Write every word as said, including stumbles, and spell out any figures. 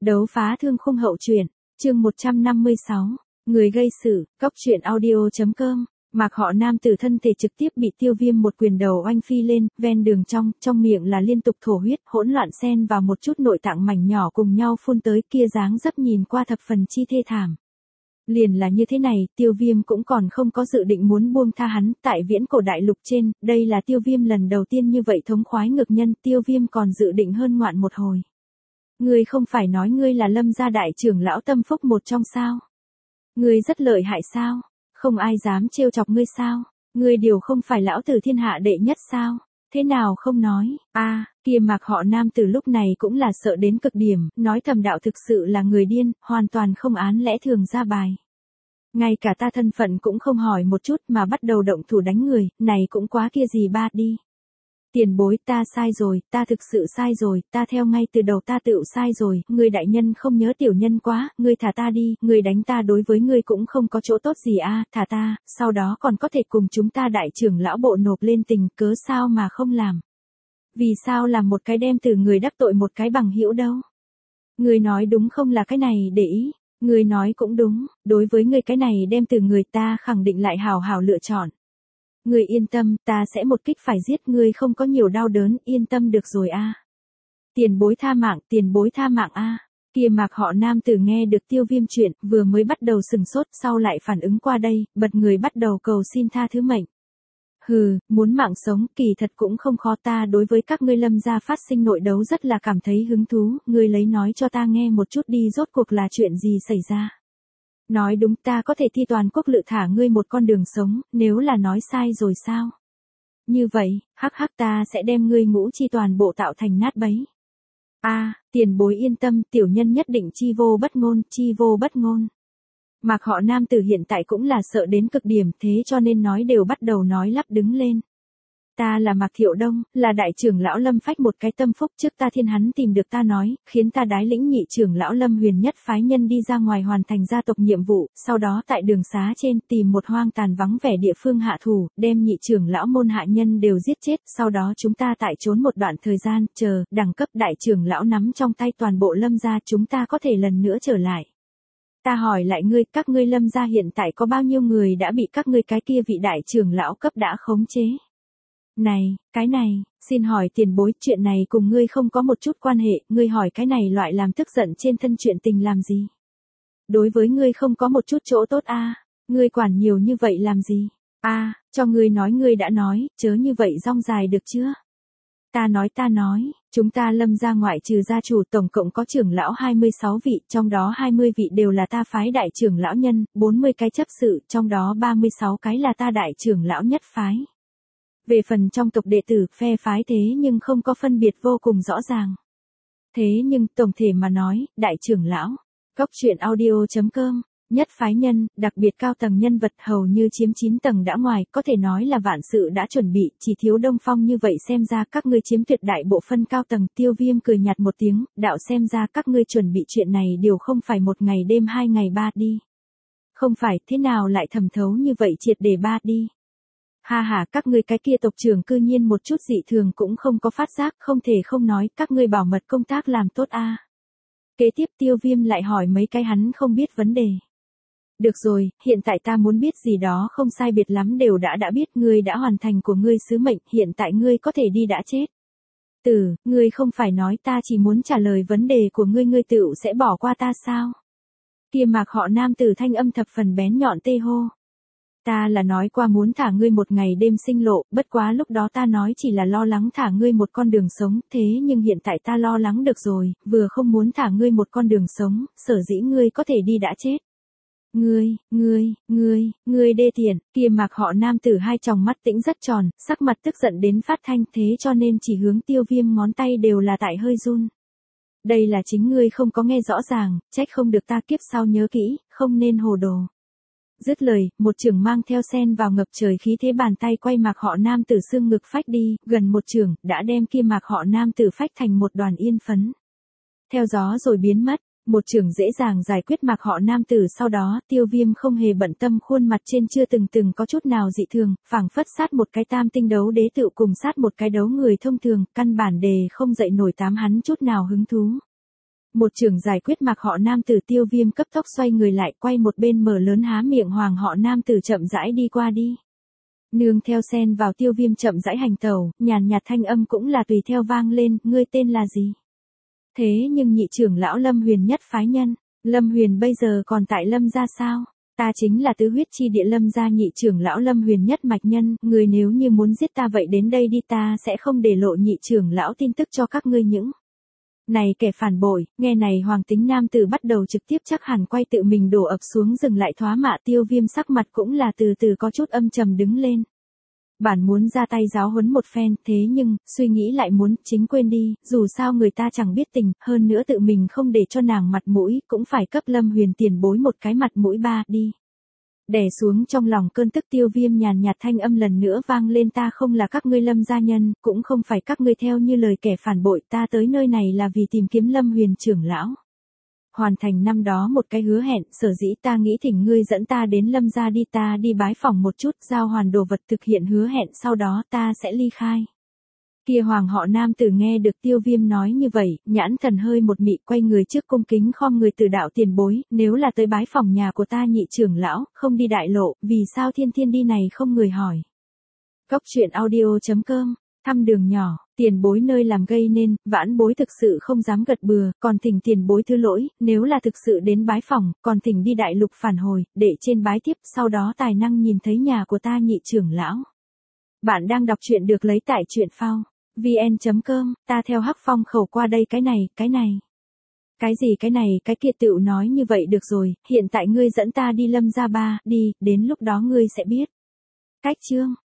Đấu phá thương khung hậu truyện, chương một trăm năm mươi sáu, người gây sự, cóc truyện audio.com. Mạc họ nam tử thân thể trực tiếp bị Tiêu Viêm một quyền đầu oanh phi lên, ven đường trong, trong miệng là liên tục thổ huyết, hỗn loạn xen vào một chút nội tạng mảnh nhỏ cùng nhau phun tới, kia dáng dấp nhìn qua thập phần chi thê thảm. Liền là như thế này, Tiêu Viêm cũng còn không có dự định muốn buông tha hắn, tại viễn cổ đại lục trên, đây là Tiêu Viêm lần đầu tiên như vậy thống khoái ngược nhân, Tiêu Viêm còn dự định hơn ngoạn một hồi. Ngươi không phải nói ngươi là Lâm gia đại trưởng lão tâm phúc một trong sao? Ngươi rất lợi hại sao? Không ai dám trêu chọc ngươi sao? Ngươi điều không phải lão tử thiên hạ đệ nhất sao? Thế nào không nói? A, à, kia Mạc họ nam từ lúc này cũng là sợ đến cực điểm, nói thầm đạo thực sự là người điên, hoàn toàn không án lẽ thường ra bài. Ngay cả ta thân phận cũng không hỏi một chút mà bắt đầu động thủ đánh người, này cũng quá kia gì ba đi. Tiền bối, ta sai rồi, ta thực sự sai rồi, ta theo ngay từ đầu ta tự sai rồi, ngươi đại nhân không nhớ tiểu nhân quá, ngươi thả ta đi, ngươi đánh ta đối với ngươi cũng không có chỗ tốt gì a, thả ta, sau đó còn có thể cùng chúng ta đại trưởng lão bộ nộp lên tình, cớ sao mà không làm. Vì sao làm một cái đem từ người đắc tội một cái bằng hữu đâu? Ngươi nói đúng không là cái này để ý, ngươi nói cũng đúng, đối với ngươi cái này đem từ người ta khẳng định lại hào hào lựa chọn. Ngươi yên tâm, ta sẽ một kích phải giết ngươi không có nhiều đau đớn, yên tâm được rồi a. À. Tiền bối tha mạng, tiền bối tha mạng a. À. Kia Mạc họ nam tử nghe được Tiêu Viêm chuyện, vừa mới bắt đầu sừng sốt, sau lại phản ứng qua đây, bật người bắt đầu cầu xin tha thứ mệnh. Hừ, muốn mạng sống, kỳ thật cũng không khó, ta đối với các ngươi Lâm gia phát sinh nội đấu rất là cảm thấy hứng thú, ngươi lấy nói cho ta nghe một chút đi, rốt cuộc là chuyện gì xảy ra. Nói đúng, ta có thể thi toàn quốc lự thả ngươi một con đường sống, nếu là nói sai rồi sao? Như vậy, hắc hắc ta sẽ đem ngươi ngũ chi toàn bộ tạo thành nát bấy. A, à, tiền bối yên tâm, tiểu nhân nhất định chi vô bất ngôn, chi vô bất ngôn. Mạc họ nam tử hiện tại cũng là sợ đến cực điểm, thế cho nên nói đều bắt đầu nói lắp đứng lên. Ta là Mạc Thiệu Đông, là đại trưởng lão Lâm phách một cái tâm phúc, trước ta thiên hắn tìm được ta nói, khiến ta đái lĩnh nhị trưởng lão Lâm Huyền nhất phái nhân đi ra ngoài hoàn thành gia tộc nhiệm vụ, sau đó tại đường xá trên tìm một hoang tàn vắng vẻ địa phương hạ thủ, đem nhị trưởng lão môn hạ nhân đều giết chết, sau đó chúng ta tại trốn một đoạn thời gian, chờ, đẳng cấp đại trưởng lão nắm trong tay toàn bộ Lâm gia, chúng ta có thể lần nữa trở lại. Ta hỏi lại ngươi, các ngươi Lâm gia hiện tại có bao nhiêu người đã bị các ngươi cái kia vị đại trưởng lão cấp đã khống chế? Này, cái này, xin hỏi tiền bối, chuyện này cùng ngươi không có một chút quan hệ, ngươi hỏi cái này loại làm tức giận trên thân chuyện tình làm gì? Đối với ngươi không có một chút chỗ tốt a, à, ngươi quản nhiều như vậy làm gì? A, à, cho ngươi nói ngươi đã nói, chớ như vậy rong dài được chưa? Ta nói ta nói, chúng ta Lâm gia ngoại trừ gia chủ tổng cộng có trưởng lão hai mươi sáu vị, trong đó hai mươi vị đều là ta phái đại trưởng lão nhân, bốn mươi cái chấp sự, trong đó ba mươi sáu cái là ta đại trưởng lão nhất phái. Về phần trong tộc đệ tử, phe phái thế nhưng không có phân biệt vô cùng rõ ràng. Thế nhưng, tổng thể mà nói, đại trưởng lão, cóc truyện audio.com, nhất phái nhân, đặc biệt cao tầng nhân vật hầu như chiếm chín tầng đã ngoài, có thể nói là vạn sự đã chuẩn bị, chỉ thiếu Đông Phong như vậy xem ra các ngươi chiếm tuyệt đại bộ phân cao tầng. Tiêu Viêm cười nhạt một tiếng, đạo xem ra các ngươi chuẩn bị chuyện này đều không phải một ngày đêm hai ngày ba đi. Không phải, thế nào lại thẩm thấu như vậy triệt để ba đi. Ha ha, các ngươi cái kia tộc trưởng cư nhiên một chút dị thường cũng không có phát giác, không thể không nói, các ngươi bảo mật công tác làm tốt a. À. Kế tiếp Tiêu Viêm lại hỏi mấy cái hắn không biết vấn đề. Được rồi, hiện tại ta muốn biết gì đó không sai biệt lắm đều đã đã biết, ngươi đã hoàn thành của ngươi sứ mệnh, hiện tại ngươi có thể đi đã chết. Tử, ngươi không phải nói ta chỉ muốn trả lời vấn đề của ngươi, ngươi tựu sẽ bỏ qua ta sao? Kia Mạc họ nam tử thanh âm thập phần bén nhọn tê hô. Ta là nói qua muốn thả ngươi một ngày đêm sinh lộ, bất quá lúc đó ta nói chỉ là lo lắng thả ngươi một con đường sống, thế nhưng hiện tại ta lo lắng được rồi, vừa không muốn thả ngươi một con đường sống, sở dĩ ngươi có thể đi đã chết. Ngươi, ngươi, ngươi, ngươi đê tiện, kia Mạc họ nam tử hai tròng mắt tĩnh rất tròn, sắc mặt tức giận đến phát thanh, thế cho nên chỉ hướng Tiêu Viêm ngón tay đều là tại hơi run. Đây là chính ngươi không có nghe rõ ràng, trách không được ta kiếp sau nhớ kỹ, không nên hồ đồ. Dứt lời, một chưởng mang theo sen vào ngập trời khí thế bàn tay quay Mạc họ nam tử xương ngực phách đi, gần một chưởng, đã đem kia Mạc họ nam tử phách thành một đoàn yên phấn. Theo gió rồi biến mất, một chưởng dễ dàng giải quyết Mạc họ nam tử, sau đó, Tiêu Viêm không hề bận tâm, khuôn mặt trên chưa từng từng có chút nào dị thường, phảng phất sát một cái tam tinh đấu đế tự cùng sát một cái đấu người thông thường, căn bản đề không dậy nổi tám hắn chút nào hứng thú. Một chưởng giải quyết Mạc họ nam tử, Tiêu Viêm cấp tốc xoay người lại, quay một bên mở lớn há miệng, Hoàng họ nam tử chậm rãi đi qua đi. Nương theo xen vào Tiêu Viêm chậm rãi hành tẩu, nhàn nhạt thanh âm cũng là tùy theo vang lên, ngươi tên là gì? Thế nhưng nhị trưởng lão Lâm Huyền nhất phái nhân, Lâm Huyền bây giờ còn tại Lâm gia sao? Ta chính là tứ huyết chi địa Lâm gia nhị trưởng lão Lâm Huyền nhất mạch nhân, người nếu như muốn giết ta vậy đến đây đi, ta sẽ không để lộ nhị trưởng lão tin tức cho các ngươi những. Này kẻ phản bội, nghe này hoàng tính nam tử bắt đầu trực tiếp chắc hẳn quay tự mình đổ ập xuống dừng lại thoá mạ. Tiêu Viêm sắc mặt cũng là từ từ có chút âm trầm đứng lên. Bản muốn ra tay giáo huấn một phen, thế nhưng, suy nghĩ lại muốn, chính quên đi, dù sao người ta chẳng biết tình, hơn nữa tự mình không để cho nàng mặt mũi, cũng phải cấp Lâm Huyền tiền bối một cái mặt mũi ba, đi. Đè xuống trong lòng cơn tức, Tiêu Viêm nhàn nhạt thanh âm lần nữa vang lên, ta không là các ngươi Lâm gia nhân, cũng không phải các ngươi theo như lời kẻ phản bội, ta tới nơi này là vì tìm kiếm Lâm Huyền trưởng lão. Hoàn thành năm đó một cái hứa hẹn, sở dĩ ta nghĩ thỉnh ngươi dẫn ta đến Lâm gia đi, ta đi bái phỏng một chút, giao hoàn đồ vật thực hiện hứa hẹn, sau đó ta sẽ ly khai. Kia hoàng họ nam tử nghe được Tiêu Viêm nói như vậy, nhãn thần hơi một mị, quay người trước cung kính khom người, từ đạo tiền bối, nếu là tới bái phỏng nhà của ta nhị trưởng lão, không đi đại lộ, vì sao thiên thiên đi này không người hỏi. Cốc truyện audio chấm com, thăm đường nhỏ, tiền bối nơi làm gây nên, vãn bối thực sự không dám gật bừa, còn thỉnh tiền bối thứ lỗi, nếu là thực sự đến bái phỏng, còn thỉnh đi đại lục phản hồi, để trên bái tiếp, sau đó tài năng nhìn thấy nhà của ta nhị trưởng lão. Bạn đang đọc truyện được lấy tại truyện phao vn chấm com, ta theo Hắc Phong khẩu qua đây, cái này, cái này. Cái gì cái này, cái kia, tựu nói như vậy được rồi, hiện tại ngươi dẫn ta đi Lâm gia ba, đi, đến lúc đó ngươi sẽ biết. Cách chương